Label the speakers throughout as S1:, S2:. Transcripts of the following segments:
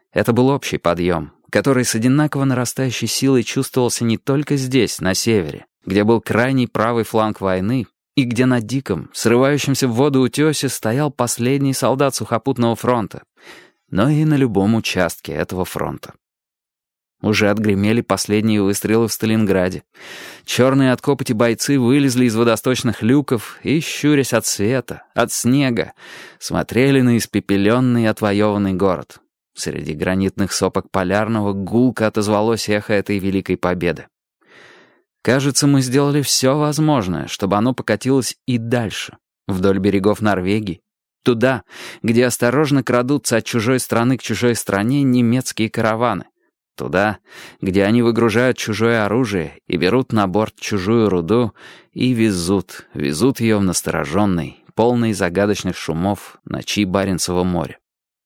S1: Это был общий подъем, который с одинаково нарастающей силой чувствовался не только здесь, на севере, где был крайний правый фланг войны, и где на диком, срывающемся в воду утесе стоял последний солдат сухопутного фронта, но и на любом участке этого фронта. Уже отгремели последние выстрелы в Сталинграде. Черные от копоти бойцы вылезли из водосточных люков и, щурясь от света, от снега, смотрели на испепеленный и отвоеванный город. Среди гранитных сопок Полярного гулко отозвалось эхо этой великой победы. Кажется, мы сделали все возможное, чтобы оно покатилось и дальше, вдоль берегов Норвегии, туда, где осторожно крадутся от чужой страны к чужой стране немецкие караваны, туда, где они выгружают чужое оружие и берут на борт чужую руду и везут ее в настороженный, полный загадочных шумов ночи Баренцева моря.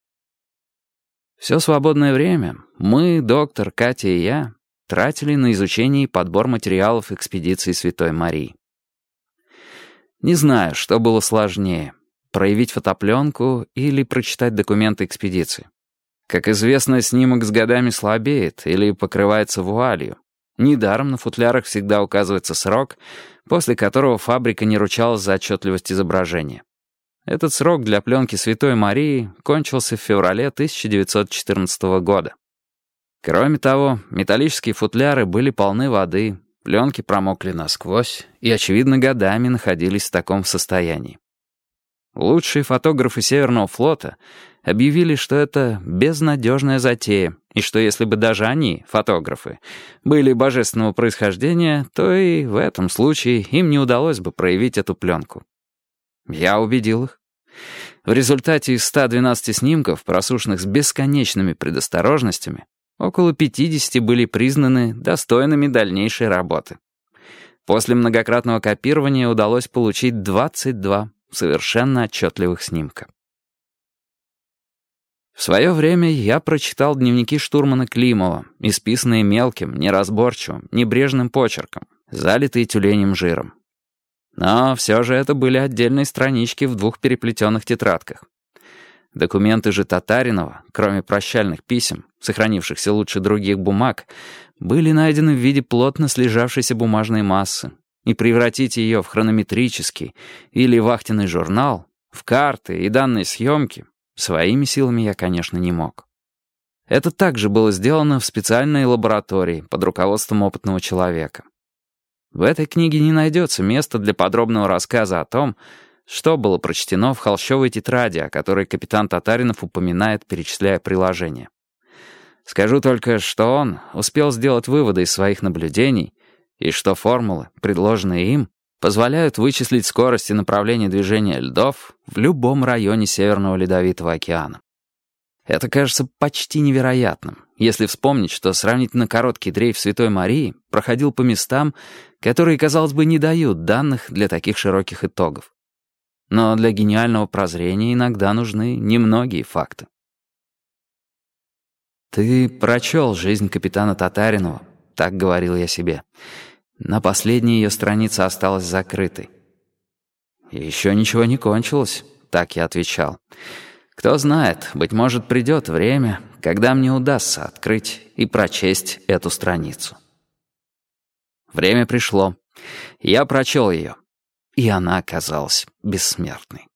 S1: Все свободное время мы, доктор, Катя и я, тратили на изучение и подбор материалов экспедиции Святой Марии. Не знаю, что было сложнее — проявить фотопленку или прочитать документы экспедиции. Как известно, снимок с годами слабеет или покрывается вуалью. Недаром на футлярах всегда указывается срок, после которого фабрика не ручалась за отчетливость изображения. Этот срок для пленки Святой Марии кончился в феврале 1914 года. Кроме того, металлические футляры были полны воды, пленки промокли насквозь и, очевидно, годами находились в таком состоянии. Лучшие фотографы Северного флота объявили, что это безнадежная затея, и что если бы даже они, фотографы, были божественного происхождения, то и в этом случае им не удалось бы проявить эту пленку. Я убедил их. В результате из 112 снимков, просушенных с бесконечными предосторожностями, около 50 были признаны достойными дальнейшей работы. После многократного копирования удалось получить 22 совершенно отчетливых снимка. В свое время я прочитал дневники штурмана Климова, исписанные мелким, неразборчивым, небрежным почерком, залитые тюленем жиром. Но все же это были отдельные странички в 2 переплетенных тетрадках. Документы же Татаринова, кроме прощальных писем, сохранившихся лучше других бумаг, были найдены в виде плотно слежавшейся бумажной массы, и превратить ее в хронометрический или вахтенный журнал, в карты и данные съемки своими силами я, конечно, не мог. Это также было сделано в специальной лаборатории под руководством опытного человека. В этой книге не найдется места для подробного рассказа о том, что было прочтено в холщовой тетради, о которой капитан Татаринов упоминает, перечисляя приложения. Скажу только, что он успел сделать выводы из своих наблюдений, и что формулы, предложенные им, позволяют вычислить скорость и направление движения льдов в любом районе Северного Ледовитого океана. Это кажется почти невероятным, если вспомнить, что сравнительно короткий дрейф Святой Марии проходил по местам, которые, казалось бы, не дают данных для таких широких итогов. Но для гениального прозрения иногда нужны немногие факты. «Ты прочел жизнь капитана Татаринова», — так говорил я себе. На последней ее странице осталась закрытой. «Еще ничего не кончилось», — так я отвечал. «Кто знает, быть может, придет время, когда мне удастся открыть и прочесть эту страницу». Время пришло. Я прочел ее, и она оказалась бессмертной.